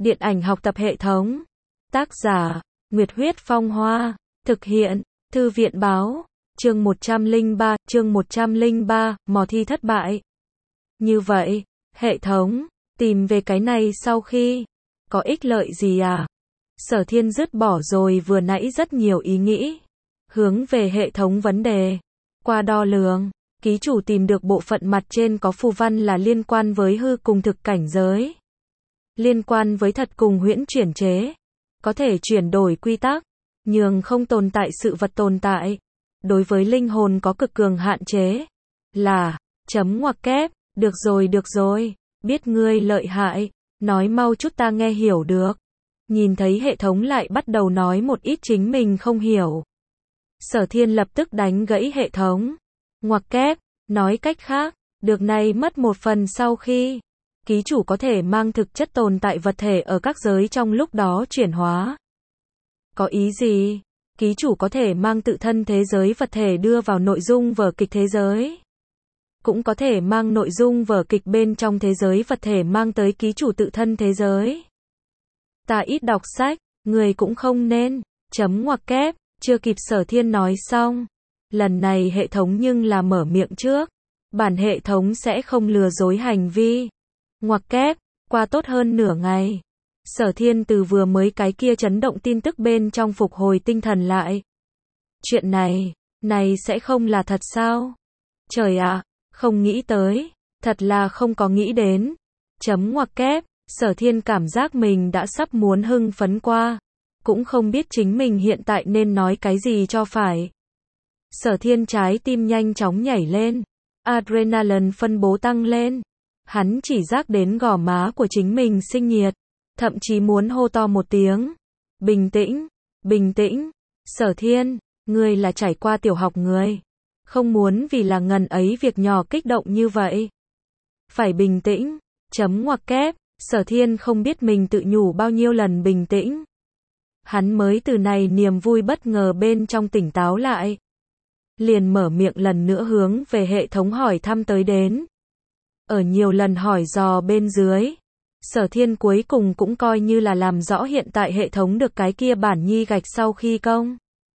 Điện ảnh học tập hệ thống. Tác giả, Nguyệt Huyết Phong Hoa. Thực hiện, Thư viện Báo. Chương 103, mò thi thất bại. Như vậy, hệ thống, tìm về cái này sau khi, có ích lợi gì à? Sở Thiên dứt bỏ rồi vừa nãy rất nhiều ý nghĩ. Hướng về hệ thống vấn đề. Qua đo lường, ký chủ tìm được bộ phận mặt trên có phù văn là liên quan với hư cùng thực cảnh giới. Liên quan với thật cùng huyễn chuyển chế. Có thể chuyển đổi quy tắc, nhường không tồn tại sự vật tồn tại. Đối với linh hồn có cực cường hạn chế. Là, chấm ngoặc kép, được rồi, biết ngươi lợi hại, nói mau chút ta nghe hiểu được. Nhìn thấy hệ thống lại bắt đầu nói một ít chính mình không hiểu. Sở Thiên lập tức đánh gãy hệ thống. Ngoặc kép, nói cách khác, được này mất một phần sau khi ký chủ có thể mang thực chất tồn tại vật thể ở các giới trong lúc đó chuyển hóa. Có ý gì? Ký chủ có thể mang tự thân thế giới vật thể đưa vào nội dung vở kịch thế giới. Cũng có thể mang nội dung vở kịch bên trong thế giới vật thể mang tới ký chủ tự thân thế giới. Ta ít đọc sách, người cũng không nên, chấm ngoặc kép, chưa kịp Sở Thiên nói xong. Lần này hệ thống nhưng là mở miệng trước. Bản hệ thống sẽ không lừa dối hành vi. Ngoặc kép, qua tốt hơn nửa ngày. Sở Thiên từ vừa mới cái kia chấn động tin tức bên trong phục hồi tinh thần lại. Chuyện này sẽ không là thật sao? Trời ạ, không nghĩ tới, thật là không có nghĩ đến. Chấm ngoặc kép, Sở Thiên cảm giác mình đã sắp muốn hưng phấn qua. Cũng không biết chính mình hiện tại nên nói cái gì cho phải. Sở Thiên trái tim nhanh chóng nhảy lên. Adrenaline phân bố tăng lên. Hắn chỉ giác đến gò má của chính mình sinh nhiệt. Thậm chí muốn hô to một tiếng. Bình tĩnh. Sở Thiên, ngươi là trải qua tiểu học người. Không muốn vì là ngần ấy việc nhỏ kích động như vậy. Phải bình tĩnh. Chấm ngoặc kép, Sở Thiên không biết mình tự nhủ bao nhiêu lần bình tĩnh. Hắn mới từ này niềm vui bất ngờ bên trong tỉnh táo lại. Liền mở miệng lần nữa hướng về hệ thống hỏi thăm tới đến. Ở nhiều lần hỏi dò bên dưới, Sở Thiên cuối cùng cũng coi như là làm rõ hiện tại hệ thống được cái kia bản nhi gạch sau khi công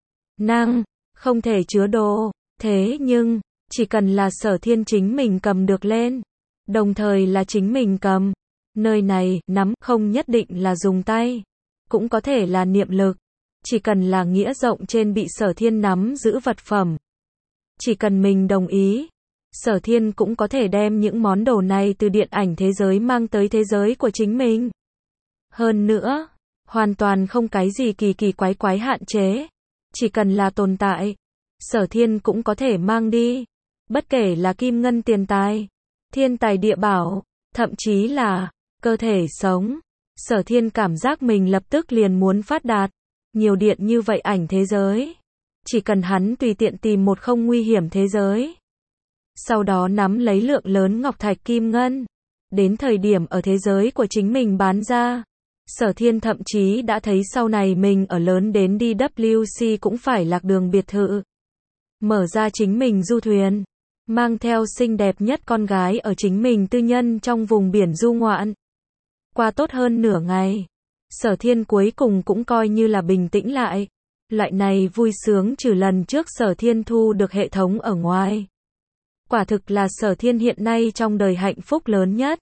năng không thể chứa đồ. Thế nhưng, chỉ cần là Sở Thiên chính mình cầm được lên, đồng thời là chính mình cầm, nơi này, nắm, không nhất định là dùng tay, cũng có thể là niệm lực, chỉ cần là nghĩa rộng trên bị Sở Thiên nắm giữ vật phẩm. Chỉ cần mình đồng ý, Sở Thiên cũng có thể đem những món đồ này từ điện ảnh thế giới mang tới thế giới của chính mình. Hơn nữa, hoàn toàn không cái gì kỳ quái hạn chế. Chỉ cần là tồn tại, Sở Thiên cũng có thể mang đi. Bất kể là kim ngân tiền tài, thiên tài địa bảo, thậm chí là cơ thể sống. Sở Thiên cảm giác mình lập tức liền muốn phát đạt. Nhiều điện như vậy ảnh thế giới. Chỉ cần hắn tùy tiện tìm một không nguy hiểm thế giới. Sau đó nắm lấy lượng lớn ngọc thạch kim ngân. Đến thời điểm ở thế giới của chính mình bán ra. Sở Thiên thậm chí đã thấy sau này mình ở lớn đến DWC cũng phải lạc đường biệt thự. Mở ra chính mình du thuyền. Mang theo xinh đẹp nhất con gái ở chính mình tư nhân trong vùng biển du ngoạn. Qua tốt hơn nửa ngày. Sở Thiên cuối cùng cũng coi như là bình tĩnh lại. Loại này vui sướng trừ lần trước Sở Thiên thu được hệ thống ở ngoài. Quả thực là Sở Thiên hiện nay trong đời hạnh phúc lớn nhất.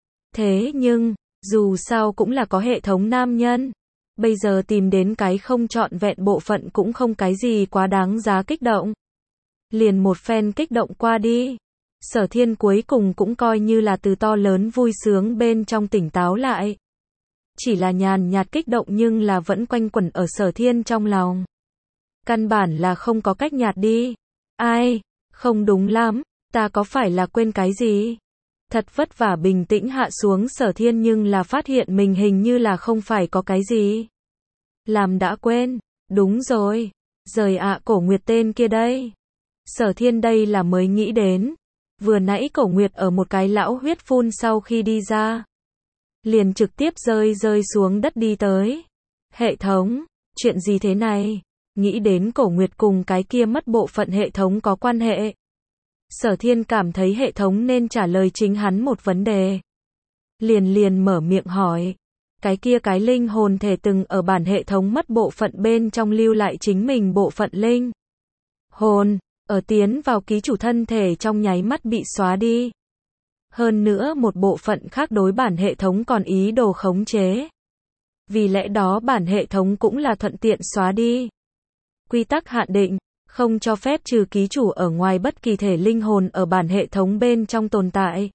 Thế nhưng, dù sao cũng là có hệ thống nam nhân. Bây giờ tìm đến cái không trọn vẹn bộ phận cũng không cái gì quá đáng giá kích động. Liền một phen kích động qua đi. Sở Thiên cuối cùng cũng coi như là từ to lớn vui sướng bên trong tỉnh táo lại. Chỉ là nhàn nhạt kích động nhưng là vẫn quanh quẩn ở Sở Thiên trong lòng. Căn bản là không có cách nhạt đi. Ai, không đúng lắm, ta có phải là quên cái gì? Thật vất vả bình tĩnh hạ xuống Sở Thiên nhưng là phát hiện mình hình như là không phải có cái gì. Làm đã quên, đúng rồi, rời ạ Cổ Nguyệt tên kia đây. Sở Thiên đây là mới nghĩ đến. Vừa nãy Cổ Nguyệt ở một cái lão huyết phun sau khi đi ra. Liền trực tiếp rơi xuống đất đi tới. Hệ thống, chuyện gì thế này? Nghĩ đến Cổ Nguyệt cùng cái kia mất bộ phận hệ thống có quan hệ. Sở Thiên cảm thấy hệ thống nên trả lời chính hắn một vấn đề. Liền mở miệng hỏi. cái linh hồn thể từng ở bản hệ thống mất bộ phận bên trong lưu lại chính mình bộ phận linh hồn, ở tiến vào ký chủ thân thể trong nháy mắt bị xóa đi. Hơn nữa một bộ phận khác đối bản hệ thống còn ý đồ khống chế. Vì lẽ đó bản hệ thống cũng là thuận tiện xóa đi. Quy tắc hạn định, không cho phép trừ ký chủ ở ngoài bất kỳ thể linh hồn ở bản hệ thống bên trong tồn tại.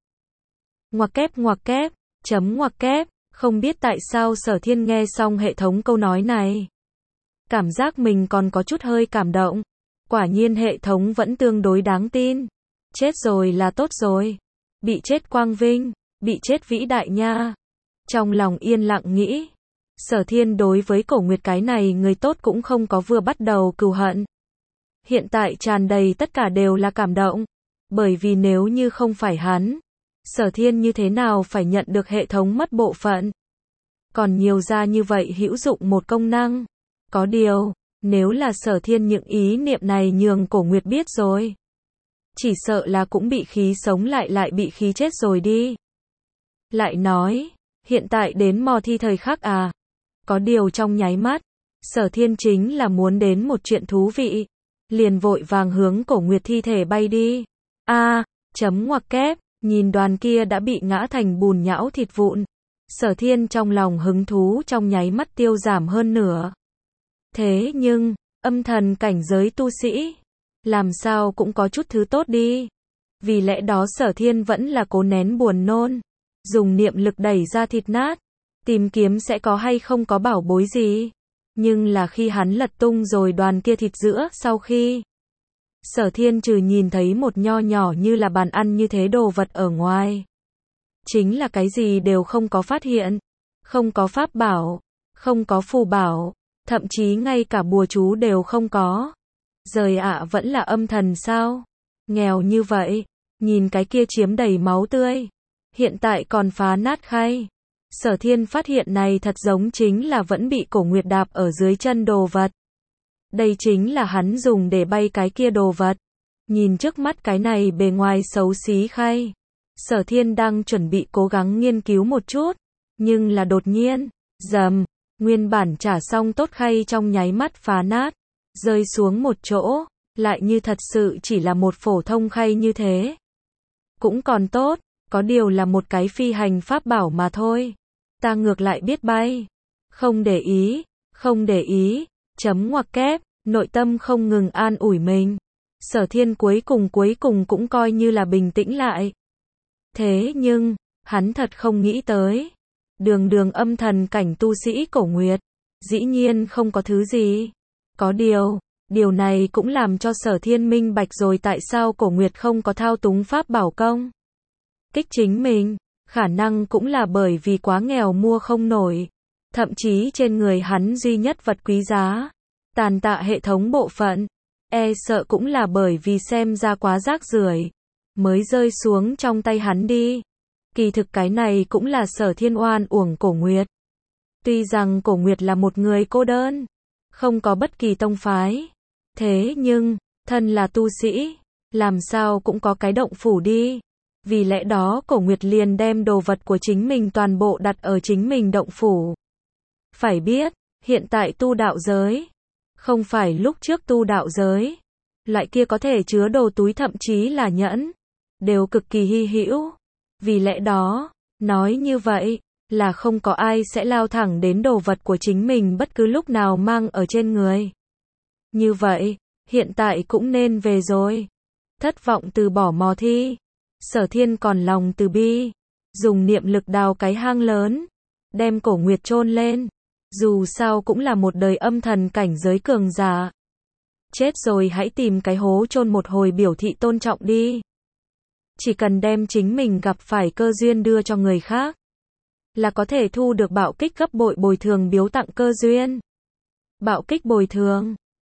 Ngoặc kép, chấm ngoặc kép, không biết tại sao Sở Thiên nghe xong hệ thống câu nói này. Cảm giác mình còn có chút hơi cảm động. Quả nhiên hệ thống vẫn tương đối đáng tin. Chết rồi là tốt rồi. Bị chết quang vinh, bị chết vĩ đại nha. Trong lòng yên lặng nghĩ. Sở Thiên đối với Cổ Nguyệt cái này người tốt cũng không có vừa bắt đầu cừu hận. Hiện tại tràn đầy tất cả đều là cảm động. Bởi vì nếu như không phải hắn, Sở Thiên như thế nào phải nhận được hệ thống mất bộ phận. Còn nhiều ra như vậy hữu dụng một công năng. Có điều, nếu là Sở Thiên những ý niệm này nhường Cổ Nguyệt biết rồi, chỉ sợ là cũng bị khí sống lại bị khí chết rồi đi. Lại nói, hiện tại đến mò thi thời khắc à. Có điều trong nháy mắt, Sở Thiên chính là muốn đến một chuyện thú vị. Liền vội vàng hướng Cổ Nguyệt thi thể bay đi. Chấm ngoặc kép, nhìn đoàn kia đã bị ngã thành bùn nhão thịt vụn. Sở Thiên trong lòng hứng thú trong nháy mắt tiêu giảm hơn nửa. Thế nhưng, âm thần cảnh giới tu sĩ, làm sao cũng có chút thứ tốt đi. Vì lẽ đó Sở Thiên vẫn là cố nén buồn nôn, dùng niệm lực đẩy ra thịt nát, tìm kiếm sẽ có hay không có bảo bối gì. Nhưng là khi hắn lật tung rồi đoàn kia thịt giữa sau khi, Sở Thiên trừ nhìn thấy một nho nhỏ như là bàn ăn như thế đồ vật ở ngoài. Chính là cái gì đều không có phát hiện. Không có pháp bảo, không có phù bảo, thậm chí ngay cả bùa chú đều không có. Giời ạ, vẫn là âm thần sao? Nghèo như vậy, nhìn cái kia chiếm đầy máu tươi. Hiện tại còn phá nát khay. Sở Thiên phát hiện này thật giống chính là vẫn bị Cổ Nguyệt đạp ở dưới chân đồ vật. Đây chính là hắn dùng để bay cái kia đồ vật. Nhìn trước mắt cái này bề ngoài xấu xí khay. Sở Thiên đang chuẩn bị cố gắng nghiên cứu một chút. Nhưng là đột nhiên, rầm, nguyên bản trả xong tốt khay trong nháy mắt phá nát. Rơi xuống một chỗ, lại như thật sự chỉ là một phổ thông khay như thế. Cũng còn tốt, có điều là một cái phi hành pháp bảo mà thôi. Ta ngược lại biết bay. Không để ý, chấm ngoặc kép, nội tâm không ngừng an ủi mình. Sở Thiên cuối cùng cũng coi như là bình tĩnh lại. Thế nhưng, hắn thật không nghĩ tới. Đường âm thần cảnh tu sĩ Cổ Nguyệt, dĩ nhiên không có thứ gì. Có điều này cũng làm cho Sở Thiên minh bạch rồi tại sao Cổ Nguyệt không có thao túng pháp bảo công kích chính mình. Khả năng cũng là bởi vì quá nghèo mua không nổi. Thậm chí trên người hắn duy nhất vật quý giá, tàn tạ hệ thống bộ phận, sợ cũng là bởi vì xem ra quá rác rưởi, mới rơi xuống trong tay hắn đi. Kỳ thực cái này cũng là Sở Thiên oan uổng Cổ Nguyệt. Tuy rằng Cổ Nguyệt là một người cô đơn, không có bất kỳ tông phái. Thế nhưng, thân là tu sĩ, làm sao cũng có cái động phủ đi. Vì lẽ đó Cổ Nguyệt liền đem đồ vật của chính mình toàn bộ đặt ở chính mình động phủ. Phải biết, hiện tại tu đạo giới, không phải lúc trước tu đạo giới, loại kia có thể chứa đồ túi thậm chí là nhẫn, đều cực kỳ hy hữu. Vì lẽ đó, nói như vậy, là không có ai sẽ lao thẳng đến đồ vật của chính mình bất cứ lúc nào mang ở trên người. Như vậy, hiện tại cũng nên về rồi. Thất vọng từ bỏ mò thi. Sở Thiên còn lòng từ bi, dùng niệm lực đào cái hang lớn, đem Cổ Nguyệt chôn lên. Dù sao cũng là một đời âm thần cảnh giới cường giả. Chết rồi hãy tìm cái hố chôn một hồi biểu thị tôn trọng đi. Chỉ cần đem chính mình gặp phải cơ duyên đưa cho người khác, là có thể thu được bạo kích gấp bội bồi thường biếu tặng cơ duyên. Bạo kích bồi thường,